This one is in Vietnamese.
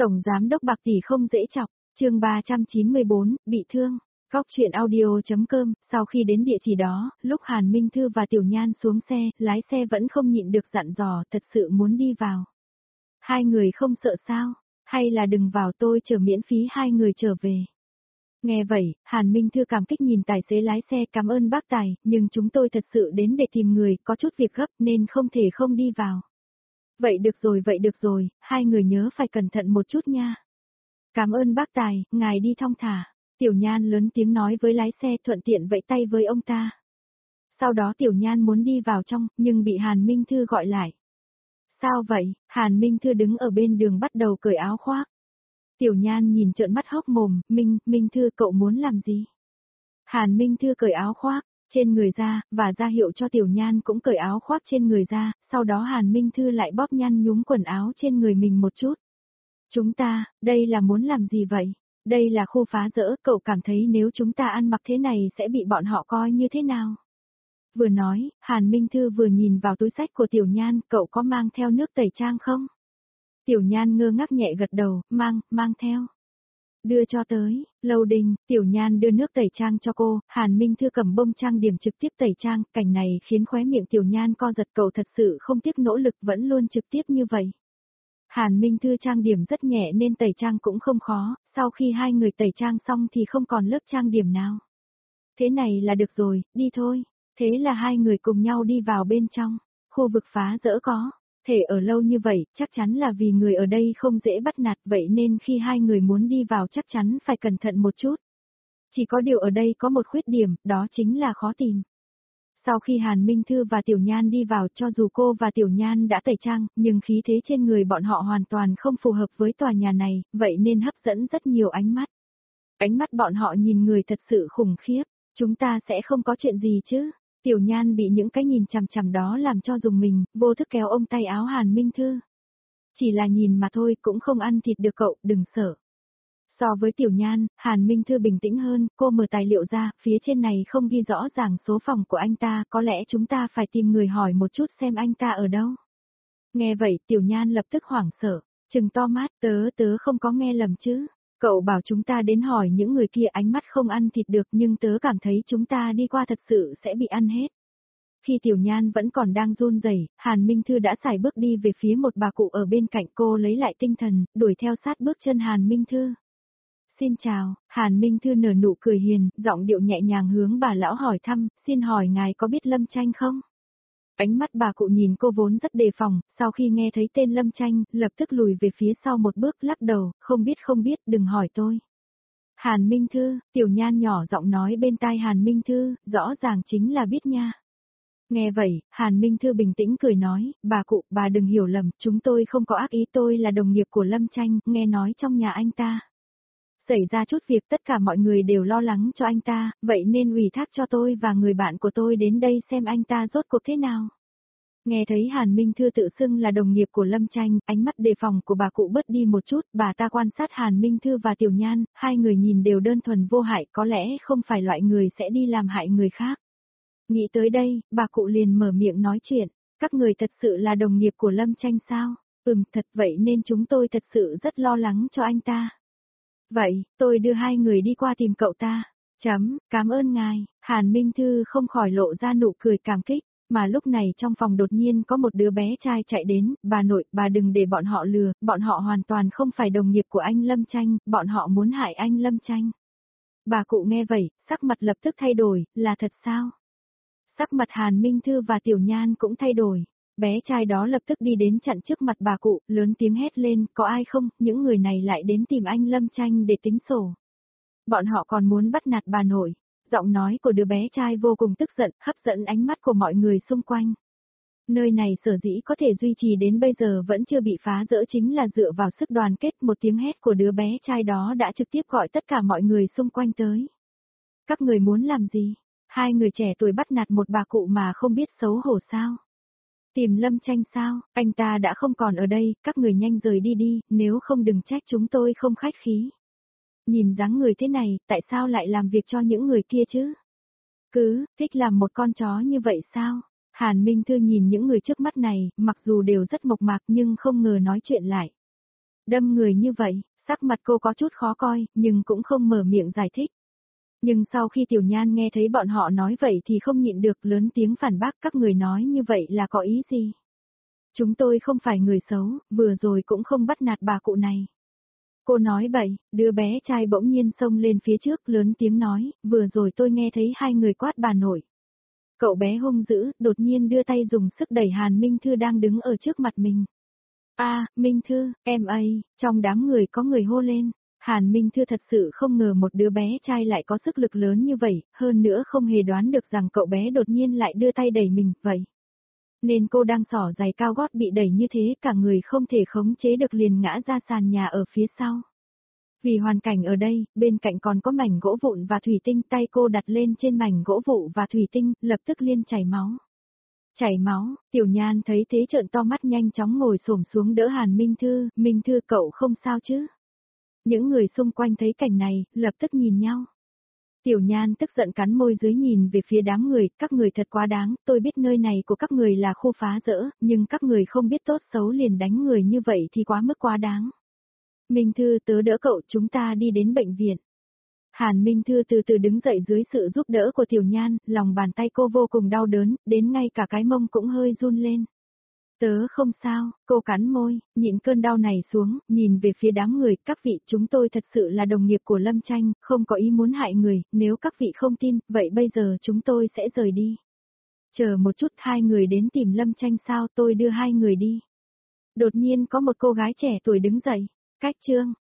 Tổng giám đốc Bạc tỷ không dễ chọc, chương 394, bị thương. Góc truyện audio.com, sau khi đến địa chỉ đó, lúc Hàn Minh Thư và Tiểu Nhan xuống xe, lái xe vẫn không nhịn được dặn dò, thật sự muốn đi vào. Hai người không sợ sao, hay là đừng vào, tôi chở miễn phí hai người trở về. Nghe vậy, Hàn Minh Thư cảm kích nhìn tài xế lái xe, cảm ơn bác tài, nhưng chúng tôi thật sự đến để tìm người, có chút việc gấp nên không thể không đi vào. Vậy được rồi, hai người nhớ phải cẩn thận một chút nha. Cảm ơn bác tài, ngài đi thong thả. Tiểu Nhan lớn tiếng nói với lái xe, thuận tiện vẫy tay với ông ta. Sau đó Tiểu Nhan muốn đi vào trong, nhưng bị Hàn Minh Thư gọi lại. Sao vậy? Hàn Minh Thư đứng ở bên đường bắt đầu cởi áo khoác. Tiểu Nhan nhìn trợn mắt hốc mồm, Minh Thư cậu muốn làm gì? Hàn Minh Thư cởi áo khoác trên người ra, và ra hiệu cho Tiểu Nhan cũng cởi áo khoác trên người ra, sau đó Hàn Minh Thư lại bóp nhăn nhúm quần áo trên người mình một chút. Chúng ta, đây là muốn làm gì vậy? Đây là khu phá rỡ, cậu cảm thấy nếu chúng ta ăn mặc thế này sẽ bị bọn họ coi như thế nào? Vừa nói, Hàn Minh Thư vừa nhìn vào túi xách của Tiểu Nhan, cậu có mang theo nước tẩy trang không? Tiểu Nhan ngơ ngác nhẹ gật đầu, mang theo. Đưa cho tới, Lâu Đình, Tiểu Nhan đưa nước tẩy trang cho cô, Hàn Minh Thư cầm bông trang điểm trực tiếp tẩy trang, cảnh này khiến khóe miệng Tiểu Nhan co giật, cậu thật sự không tiếc nỗ lực vẫn luôn trực tiếp như vậy. Hàn Minh Thư trang điểm rất nhẹ nên tẩy trang cũng không khó, sau khi hai người tẩy trang xong thì không còn lớp trang điểm nào. Thế này là được rồi, đi thôi. Thế là hai người cùng nhau đi vào bên trong, khu vực phá rỡ có. Thể ở lâu như vậy, chắc chắn là vì người ở đây không dễ bắt nạt, vậy nên khi hai người muốn đi vào chắc chắn phải cẩn thận một chút. Chỉ có điều ở đây có một khuyết điểm, đó chính là khó tìm. Sau khi Hàn Minh Thư và Tiểu Nhan đi vào, cho dù cô và Tiểu Nhan đã tẩy trang, nhưng khí thế trên người bọn họ hoàn toàn không phù hợp với tòa nhà này, vậy nên hấp dẫn rất nhiều ánh mắt. Ánh mắt bọn họ nhìn người thật sự khủng khiếp, chúng ta sẽ không có chuyện gì chứ? Tiểu Nhan bị những cái nhìn chằm chằm đó làm cho rùng mình, vô thức kéo ôm tay áo Hàn Minh Thư. Chỉ là nhìn mà thôi, cũng không ăn thịt được cậu, đừng sợ. So với Tiểu Nhan, Hàn Minh Thư bình tĩnh hơn, cô mở tài liệu ra, phía trên này không ghi rõ ràng số phòng của anh ta, có lẽ chúng ta phải tìm người hỏi một chút xem anh ta ở đâu. Nghe vậy, Tiểu Nhan lập tức hoảng sợ, trừng to mắt, tớ không có nghe lầm chứ. Cậu bảo chúng ta đến hỏi những người kia, ánh mắt không ăn thịt được, nhưng tớ cảm thấy chúng ta đi qua thật sự sẽ bị ăn hết. Khi Tiểu Nhan vẫn còn đang run rẩy, Hàn Minh Thư đã sải bước đi về phía một bà cụ ở bên cạnh, cô lấy lại tinh thần, đuổi theo sát bước chân Hàn Minh Thư. Xin chào, Hàn Minh Thư nở nụ cười hiền, giọng điệu nhẹ nhàng hướng bà lão hỏi thăm, xin hỏi ngài có biết Lâm Tranh không? Ánh mắt bà cụ nhìn cô vốn rất đề phòng, sau khi nghe thấy tên Lâm Tranh, lập tức lùi về phía sau một bước, lắc đầu, không biết, đừng hỏi tôi. Hàn Minh Thư, Tiểu Nhan nhỏ giọng nói bên tai Hàn Minh Thư, rõ ràng chính là biết nha. Nghe vậy, Hàn Minh Thư bình tĩnh cười nói, bà cụ, bà đừng hiểu lầm, chúng tôi không có ác ý, tôi là đồng nghiệp của Lâm Tranh, nghe nói trong nhà anh ta xảy ra chút việc, tất cả mọi người đều lo lắng cho anh ta, vậy nên ủy thác cho tôi và người bạn của tôi đến đây xem anh ta rốt cuộc thế nào. Nghe thấy Hàn Minh Thư tự xưng là đồng nghiệp của Lâm Tranh, ánh mắt đề phòng của bà cụ bớt đi một chút, bà ta quan sát Hàn Minh Thư và Tiểu Nhan, hai người nhìn đều đơn thuần vô hại, có lẽ không phải loại người sẽ đi làm hại người khác. Nghĩ tới đây, bà cụ liền mở miệng nói chuyện, các người thật sự là đồng nghiệp của Lâm Tranh sao? Thật vậy nên chúng tôi thật sự rất lo lắng cho anh ta. Vậy, tôi đưa hai người đi qua tìm cậu ta. Cảm ơn ngài. Hàn Minh Thư không khỏi lộ ra nụ cười cảm kích, mà lúc này trong phòng đột nhiên có một đứa bé trai chạy đến, bà nội, bà đừng để bọn họ lừa, bọn họ hoàn toàn không phải đồng nghiệp của anh Lâm Tranh, bọn họ muốn hại anh Lâm Tranh. Bà cụ nghe vậy, sắc mặt lập tức thay đổi, là thật sao? Sắc mặt Hàn Minh Thư và Tiểu Nhan cũng thay đổi. Bé trai đó lập tức đi đến chặn trước mặt bà cụ, lớn tiếng hét lên, có ai không, những người này lại đến tìm anh Lâm Tranh để tính sổ. Bọn họ còn muốn bắt nạt bà nội. Giọng nói của đứa bé trai vô cùng tức giận, hấp dẫn ánh mắt của mọi người xung quanh. Nơi này sở dĩ có thể duy trì đến bây giờ vẫn chưa bị phá rỡ chính là dựa vào sức đoàn kết, một tiếng hét của đứa bé trai đó đã trực tiếp gọi tất cả mọi người xung quanh tới. Các người muốn làm gì? Hai người trẻ tuổi bắt nạt một bà cụ mà không biết xấu hổ sao? Tìm Lâm Tranh sao, anh ta đã không còn ở đây, các người nhanh rời đi đi, nếu không đừng trách chúng tôi không khách khí. Nhìn dáng người thế này, tại sao lại làm việc cho những người kia chứ? Cứ, thích làm một con chó như vậy sao? Hàn Minh Thư nhìn những người trước mắt này, mặc dù đều rất mộc mạc nhưng không ngờ nói chuyện lại. Đâm người như vậy, sắc mặt cô có chút khó coi, nhưng cũng không mở miệng giải thích. Nhưng sau khi Tiểu Nhan nghe thấy bọn họ nói vậy thì không nhịn được lớn tiếng phản bác các người nói như vậy là có ý gì. Chúng tôi không phải người xấu, vừa rồi cũng không bắt nạt bà cụ này. Cô nói bậy, đứa bé trai bỗng nhiên xông lên phía trước lớn tiếng nói, vừa rồi tôi nghe thấy hai người quát bà nội. Cậu bé hung dữ, đột nhiên đưa tay dùng sức đẩy Hàn Minh Thư đang đứng ở trước mặt mình. Minh Thư, em ấy, trong đám người có người hô lên. Hàn Minh Thư thật sự không ngờ một đứa bé trai lại có sức lực lớn như vậy, hơn nữa không hề đoán được rằng cậu bé đột nhiên lại đưa tay đẩy mình, vậy. Nên cô đang xỏ giày cao gót bị đẩy như thế cả người không thể khống chế được liền ngã ra sàn nhà ở phía sau. Vì hoàn cảnh ở đây, bên cạnh còn có mảnh gỗ vụn và thủy tinh, tay cô đặt lên trên mảnh gỗ vụn và thủy tinh, lập tức liên chảy máu. Chảy máu, Tiểu Nhan thấy thế trợn to mắt nhanh chóng ngồi xổm xuống đỡ Hàn Minh Thư, Minh Thư cậu không sao chứ? Những người xung quanh thấy cảnh này, lập tức nhìn nhau. Tiểu Nhan tức giận cắn môi dưới nhìn về phía đám người, các người thật quá đáng, tôi biết nơi này của các người là khu phá rỡ, nhưng các người không biết tốt xấu liền đánh người như vậy thì quá mức quá đáng. Minh Thư tớ đỡ cậu, chúng ta đi đến bệnh viện. Hàn Minh Thư từ từ đứng dậy dưới sự giúp đỡ của Tiểu Nhan, lòng bàn tay cô vô cùng đau đớn, đến ngay cả cái mông cũng hơi run lên. Tớ không sao, cô cắn môi, nhịn cơn đau này xuống, nhìn về phía đám người, các vị, chúng tôi thật sự là đồng nghiệp của Lâm Tranh, không có ý muốn hại người, nếu các vị không tin, vậy bây giờ chúng tôi sẽ rời đi. Chờ một chút, hai người đến tìm Lâm Tranh sao, tôi đưa hai người đi. Đột nhiên có một cô gái trẻ tuổi đứng dậy, cách chương.